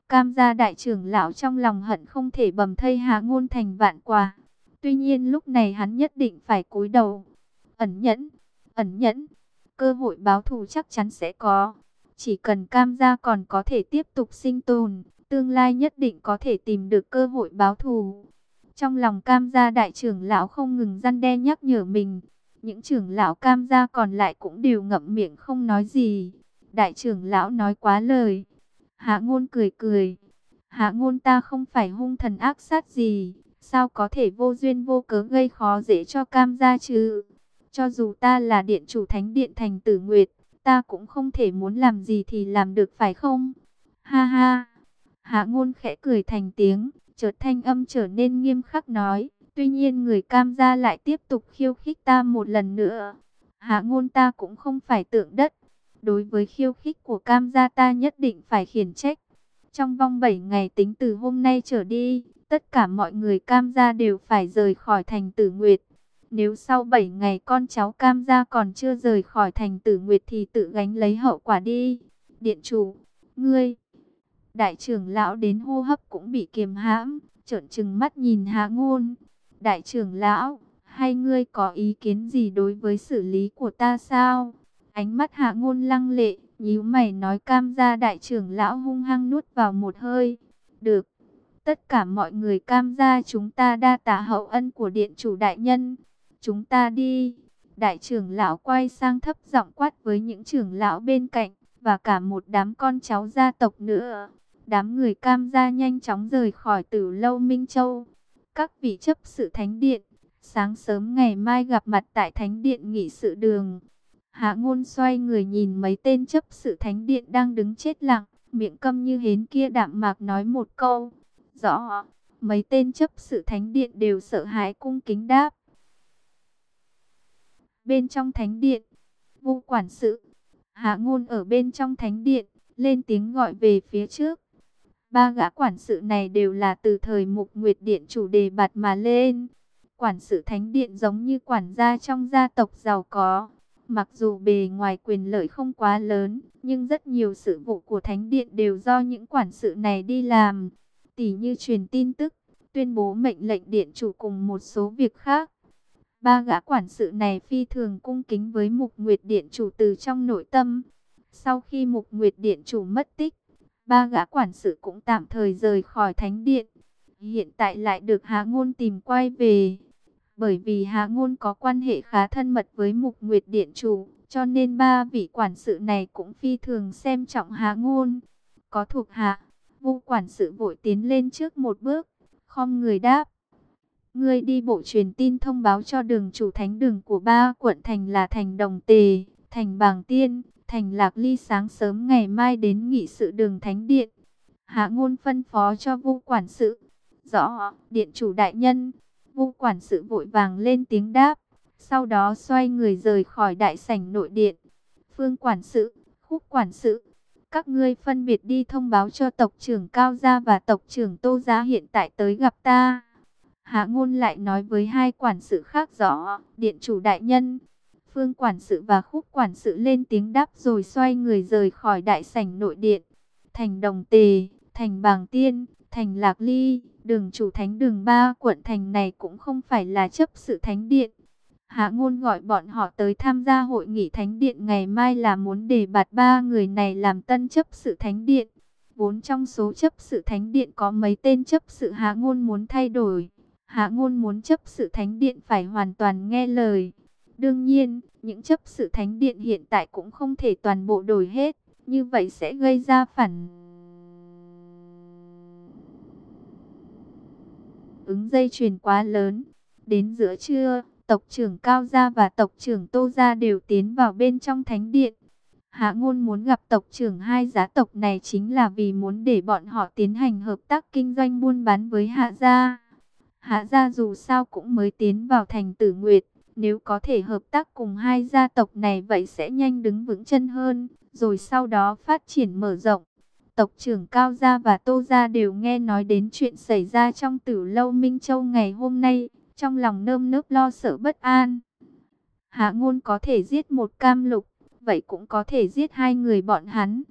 Cam gia đại trưởng lão trong lòng hận không thể bầm thây Hạ Ngôn thành vạn quả. Tuy nhiên lúc này hắn nhất định phải cúi đầu. Ẩn nhẫn, cơ hội báo thù chắc chắn sẽ có. Chỉ cần Cam gia còn có thể tiếp tục sinh tồn, tương lai nhất định có thể tìm được cơ hội báo thù. Trong lòng Cam gia đại trưởng lão không ngừng răn đe nhắc nhở mình. Những trưởng lão Cam gia còn lại cũng đều ngậm miệng không nói gì. Đại trưởng lão nói quá lời. Hạ Ngôn cười cười. Hạ Ngôn, ta không phải hung thần ác sát gì, sao có thể vô duyên vô cớ gây khó dễ cho Cam gia chứ? Cho dù ta là điện chủ Thánh điện Thành Tử Nguyệt, ta cũng không thể muốn làm gì thì làm được phải không? Ha ha. Hạ Ngôn khẽ cười thành tiếng, chợt thanh âm trở nên nghiêm khắc nói, tuy nhiên người Cam gia lại tiếp tục khiêu khích ta một lần nữa. Hạ Ngôn, ta cũng không phải tượng đất. Đối với khiêu khích của Cam gia ta nhất định phải khiển trách. Trong vòng 7 ngày tính từ hôm nay trở đi, tất cả mọi người Cam gia đều phải rời khỏi Thành Tử Nguyệt. Nếu sau 7 ngày con cháu Cam gia còn chưa rời khỏi Thành Tử Nguyệt thì tự gánh lấy hậu quả đi. Điện chủ, ngươi... Đại trưởng lão đến hô hấp cũng bị kiềm hãm, trợn trừng mắt nhìn Hạ Ngôn. Đại trưởng lão, hay ngươi có ý kiến gì đối với xử lý của ta sao? Ánh mắt Hạ Ngôn lăng lệ, nhíu mày nói. Cam gia đại trưởng lão hung hăng nuốt vào một hơi. Được, tất cả mọi người Cam gia chúng ta đa tạ hậu ân của điện chủ đại nhân. Chúng ta đi. Đại trưởng lão quay sang thấp giọng quát với những trưởng lão bên cạnh, và cả một đám con cháu gia tộc nữa. Đám người Cam gia nhanh chóng rời khỏi Tử Lâu Minh Châu. Các vị chấp sự Thánh điện, sáng sớm ngày mai gặp mặt tại Thánh điện nghị sự đường. Hạ Ngôn xoay người nhìn mấy tên chấp sự Thánh điện đang đứng chết lặng, miệng câm như hến kia, đạm mạc nói một câu. Rõ. Mấy tên chấp sự Thánh điện đều sợ hãi cung kính đáp. Bên trong Thánh điện, Vu quản sự, Hạ Ngôn ở bên trong Thánh điện, lên tiếng gọi về phía trước. Ba gã quản sự này đều là từ thời Mục Nguyệt điện chủ đề bạt mà lên. Quản sự Thánh điện giống như quản gia trong gia tộc giàu có. Mặc dù bề ngoài quyền lợi không quá lớn, nhưng rất nhiều sự vụ của Thánh điện đều do những quản sự này đi làm. Tỉ như truyền tin tức, tuyên bố mệnh lệnh điện chủ cùng một số việc khác. Ba gã quản sự này phi thường cung kính với Mục Nguyệt điện chủ từ trong nội tâm. Sau khi Mục Nguyệt điện chủ mất tích, ba gã quản sự cũng tạm thời rời khỏi Thánh điện. Hiện tại lại được Hạ Ngôn tìm quay về. Bởi vì Hạ Ngôn có quan hệ khá thân mật với Mục Nguyệt điện chủ, cho nên ba vị quản sự này cũng phi thường xem trọng Hạ Ngôn. Có thuộc hạ, Vu quản sự vội tiến lên trước một bước, khom người đáp. Ngươi đi bộ truyền tin thông báo cho đường chủ thánh đường của ba quận thành là Thành Đồng Tề, Thành Bàng Tiên, Thành Lạc Ly sáng sớm ngày mai đến nghị sự đường Thánh điện. Hạ Ngôn phân phó cho Vu quản sự. Rõ, điện chủ đại nhân. Vu quản sự vội vàng lên tiếng đáp. Sau đó xoay người rời khỏi đại sảnh nội điện. Phương quản sự, Khúc quản sự, các ngươi phân biệt đi thông báo cho tộc trưởng Cao Gia và tộc trưởng Tô Gia hiện tại tới gặp ta. Hạ Ngôn lại nói với hai quản sự khác. Rõ, điện chủ đại nhân. Phương quản sự và Khúc quản sự lên tiếng đáp rồi xoay người rời khỏi đại sảnh nội điện. Thành Đồng Tề, Thành Bàng Tiên, Thành Lạc Ly, đường chủ thánh đường ba quận thành này cũng không phải là chấp sự Thánh điện. Hạ Ngôn gọi bọn họ tới tham gia hội nghị Thánh điện ngày mai là muốn đề bạt ba người này làm tân chấp sự Thánh điện. Vốn trong số chấp sự Thánh điện có mấy tên chấp sự Hạ Ngôn muốn thay đổi. Hạ Ngôn muốn chấp sự Thánh điện phải hoàn toàn nghe lời. Đương nhiên, những chấp sự Thánh điện hiện tại cũng không thể toàn bộ đổi hết, như vậy sẽ gây ra phản ứng dây chuyền quá lớn. Đến giữa trưa, tộc trưởng Cao Gia và tộc trưởng Tô Gia đều tiến vào bên trong Thánh điện. Hạ Ngôn muốn gặp tộc trưởng hai gia tộc này chính là vì muốn để bọn họ tiến hành hợp tác kinh doanh buôn bán với Hạ Gia. Hạ Gia dù sao cũng mới tiến vào Thành Tử Nguyệt, nếu có thể hợp tác cùng hai gia tộc này vậy sẽ nhanh đứng vững chân hơn, rồi sau đó phát triển mở rộng. Tộc trưởng Cao Gia và Tô Gia đều nghe nói đến chuyện xảy ra trong Tử Lâu Minh Châu ngày hôm nay, trong lòng nơm nớp lo sợ bất an. Hạ Ngôn có thể giết một Cam Lục, vậy cũng có thể giết hai người bọn hắn.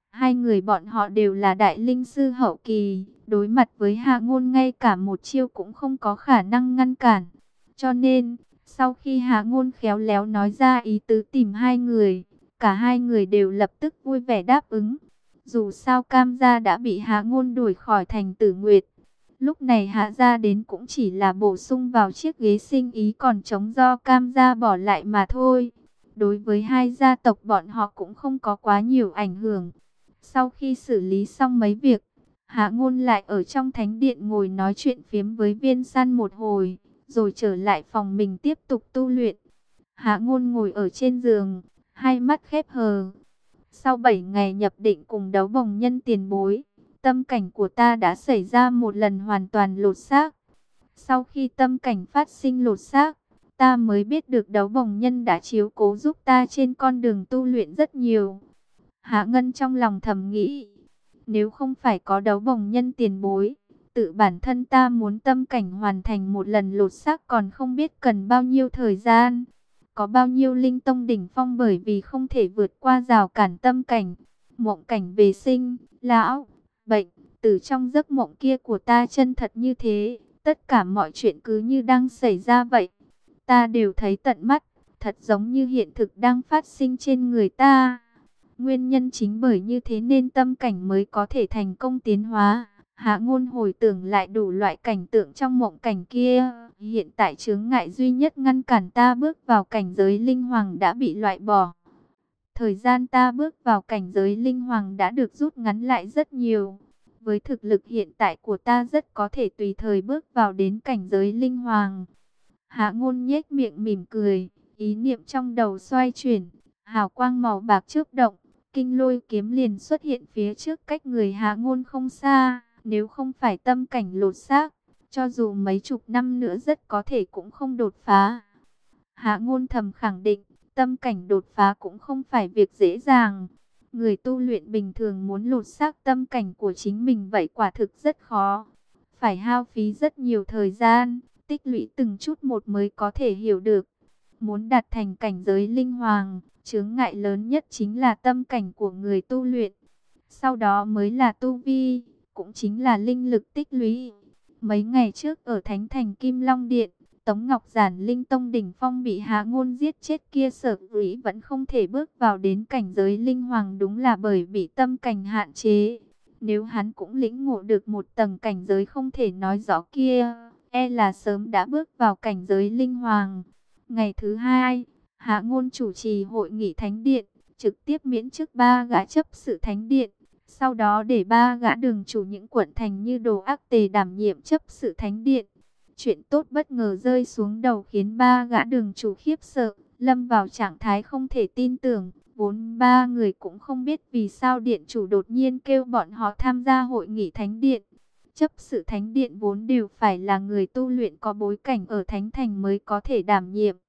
Hai người bọn họ đều là đại linh sư hậu kỳ, đối mặt với Hạ Ngôn ngay cả một chiêu cũng không có khả năng ngăn cản. Cho nên, sau khi Hạ Ngôn khéo léo nói ra ý tứ tìm hai người, cả hai người đều lập tức vui vẻ đáp ứng. Dù sao Cam gia đã bị Hạ Ngôn đuổi khỏi thành Tử Nguyệt. Lúc này Hạ gia đến cũng chỉ là bổ sung vào chiếc ghế sinh ý còn trống do Cam gia bỏ lại mà thôi. Đối với hai gia tộc bọn họ cũng không có quá nhiều ảnh hưởng. Sau khi xử lý xong mấy việc, Hạ Ngôn lại ở trong thánh điện ngồi nói chuyện phiếm với Viên San một hồi, rồi trở lại phòng mình tiếp tục tu luyện. Hạ Ngôn ngồi ở trên giường, hai mắt khép hờ. Sau 7 ngày nhập định cùng Đấu Bồng Nhân tiền bối, tâm cảnh của ta đã xảy ra một lần hoàn toàn lột xác. Sau khi tâm cảnh phát sinh lột xác, ta mới biết được Đấu Bồng Nhân đã chiếu cố giúp ta trên con đường tu luyện rất nhiều. Hạ Ngân trong lòng thầm nghĩ, nếu không phải có Đấu Bồng Nhân tiền bối, tự bản thân ta muốn tâm cảnh hoàn thành một lần lột xác còn không biết cần bao nhiêu thời gian. Có bao nhiêu linh tông đỉnh phong bởi vì không thể vượt qua rào cản tâm cảnh, mộng cảnh về sinh, lão, bệnh, từ trong giấc mộng kia của ta chân thật như thế, tất cả mọi chuyện cứ như đang xảy ra vậy. Ta đều thấy tận mắt, thật giống như hiện thực đang phát sinh trên người ta. Nguyên nhân chính bởi như thế nên tâm cảnh mới có thể thành công tiến hóa. Hạ Ngôn hồi tưởng lại đủ loại cảnh tượng trong mộng cảnh kia. Hiện tại chướng ngại duy nhất ngăn cản ta bước vào cảnh giới linh hoàng đã bị loại bỏ. Thời gian ta bước vào cảnh giới linh hoàng đã được rút ngắn lại rất nhiều. Với thực lực hiện tại của ta rất có thể tùy thời bước vào đến cảnh giới linh hoàng. Hạ Ngôn nhếch miệng mỉm cười, ý niệm trong đầu xoay chuyển, hào quang màu bạc chớp động, kinh lôi kiếm liền xuất hiện phía trước cách người Hạ Ngôn không xa. Nếu không phải tâm cảnh lột xác, cho dù mấy chục năm nữa rất có thể cũng không đột phá. Hạ Ngôn thầm khẳng định, tâm cảnh đột phá cũng không phải việc dễ dàng. Người tu luyện bình thường muốn lột xác tâm cảnh của chính mình vậy quả thực rất khó. Phải hao phí rất nhiều thời gian, tích lũy từng chút một mới có thể hiểu được. Muốn đạt thành cảnh giới linh hoàng, chướng ngại lớn nhất chính là tâm cảnh của người tu luyện. Sau đó mới là tu vi, cũng chính là linh lực tích lũy. Mấy ngày trước ở Thánh Thành Kim Long Điện, Tống Ngọc Giản linh tông đỉnh phong bị Hạ Ngôn giết chết kia sở dĩ vẫn không thể bước vào đến cảnh giới linh hoàng đúng là bởi bị tâm cảnh hạn chế. Nếu hắn cũng lĩnh ngộ được một tầng cảnh giới không thể nói rõ kia, e là sớm đã bước vào cảnh giới linh hoàng. Ngày thứ hai, Hạ Ngôn chủ trì hội nghị Thánh Điện, trực tiếp miễn chức 3 gã chấp sự Thánh Điện. Sau đó để 3 gã đường chủ những quận thành như Đồ Ác Tề đảm nhiệm chấp sự Thánh Điện. Chuyện tốt bất ngờ rơi xuống đầu khiến 3 gã đường chủ khiếp sợ, lâm vào trạng thái không thể tin tưởng. Vốn 3 người cũng không biết vì sao điện chủ đột nhiên kêu bọn họ tham gia hội nghị Thánh Điện. Chấp sự Thánh Điện vốn đều phải là người tu luyện có bối cảnh ở Thánh Thành mới có thể đảm nhiệm.